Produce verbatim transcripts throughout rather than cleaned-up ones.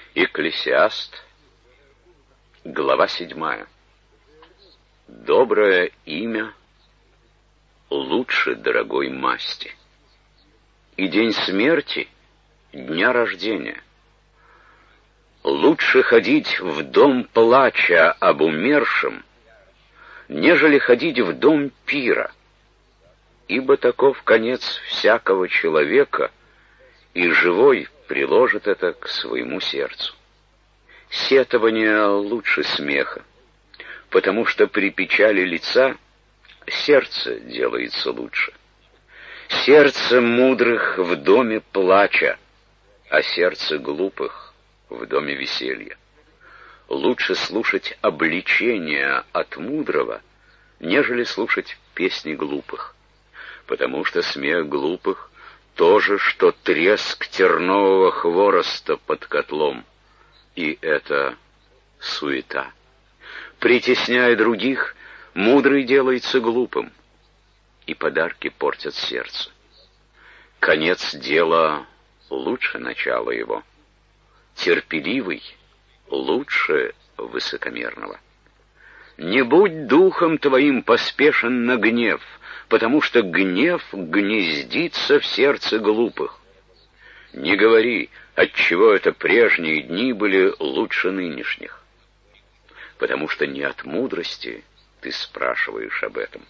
Экклесиаст, глава седьмая. Доброе имя лучше дорогой масти. И день смерти дня рождения. Лучше ходить в дом плача об умершем, нежели ходить в дом пира, ибо таков конец всякого человека, и живой приложит это к своему сердцу. Сетование лучше смеха, потому что при печали лица сердце делается лучше. Сердце мудрых в доме плача, а сердце глупых в доме веселья. Лучше слушать обличения от мудрого, нежели слушать песни глупых, потому что смех глупых то же, что треск тернового хвороста под котлом, и это суета. Притесняя других, мудрый делается глупым, и подарки портят сердце. Конец дела лучше начала его. Терпеливый лучше высокомерного. Не будь духом твоим поспешен на гнев, потому что гнев гнездится в сердце глупых. Не говори, отчего это прежние дни были лучше нынешних, потому что не от мудрости ты спрашиваешь об этом.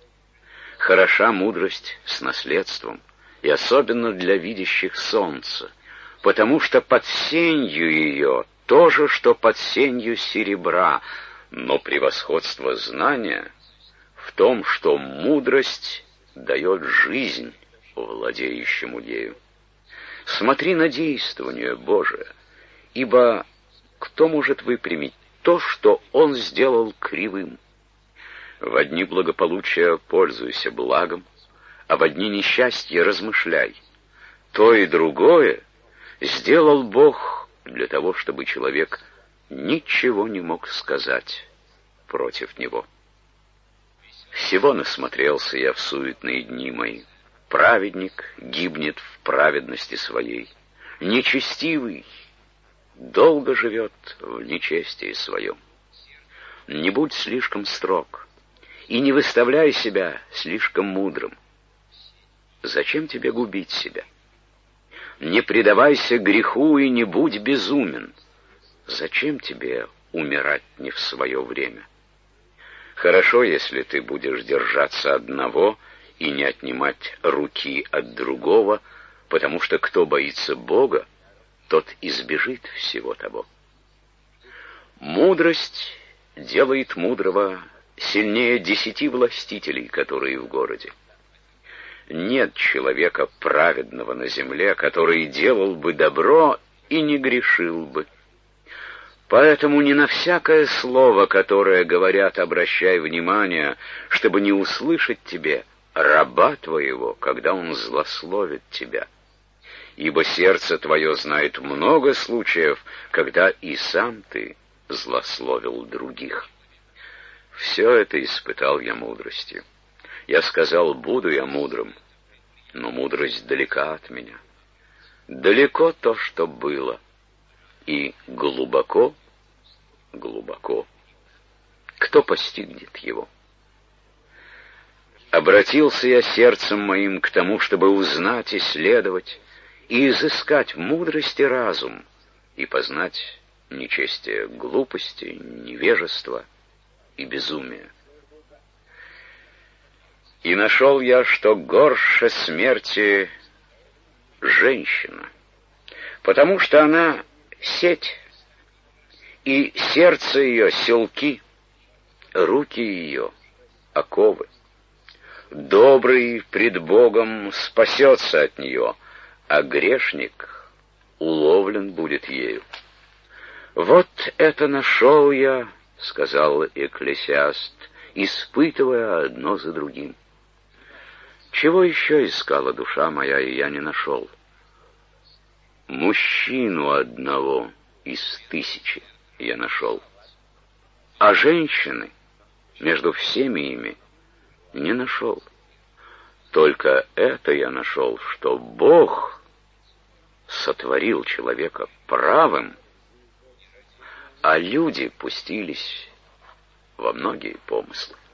Хороша мудрость с наследством, и особенно для видящих солнце, потому что под сенью ее то же, что под сенью серебра, но превосходство знания в том, что мудрость дает жизнь владеющему ею. Смотри на действование Божие, ибо кто может выпрямить то, что Он сделал кривым? В дни благополучия пользуйся благом, а в дни несчастья размышляй. То и другое сделал Бог для того, чтобы человек ничего не мог сказать против него. Всего насмотрелся я в суетные дни мои. Праведник гибнет в праведности своей. Нечестивый долго живет в нечестии своем. Не будь слишком строг, и не выставляй себя слишком мудрым. Зачем тебе губить себя? Не предавайся греху и не будь безумен. Зачем тебе умирать не в свое время? Хорошо, если ты будешь держаться одного и не отнимать руки от другого, потому что кто боится Бога, тот избежит всего того. Мудрость делает мудрого сильнее десяти властителей, которые в городе. Нет человека праведного на земле, который делал бы добро и не грешил бы. Поэтому не на всякое слово, которое говорят, обращай внимание, чтобы не услышать тебе раба твоего, когда он злословит тебя. Ибо сердце твое знает много случаев, когда и сам ты злословил других. Все это испытал я мудростью. Я сказал, буду я мудрым, но мудрость далека от меня. Далеко то, что было, и глубоко, глубоко. Кто постигнет его? Обратился я сердцем моим к тому, чтобы узнать, исследовать и изыскать мудрость и разум, и познать нечестие глупости, невежества и безумия. И нашел я, что горше смерти женщина, потому что она сеть, и сердце ее селки, руки ее оковы. Добрый пред Богом спасется от нее, а грешник уловлен будет ею. Вот это нашел я, — сказал Экклесиаст, испытывая одно за другим. Чего еще искала душа моя, и я не нашел? Мужчину одного из тысячи я нашел, а женщины между всеми ими не нашел. Только это я нашел, что Бог сотворил человека правым а люди пустились во многие помыслы.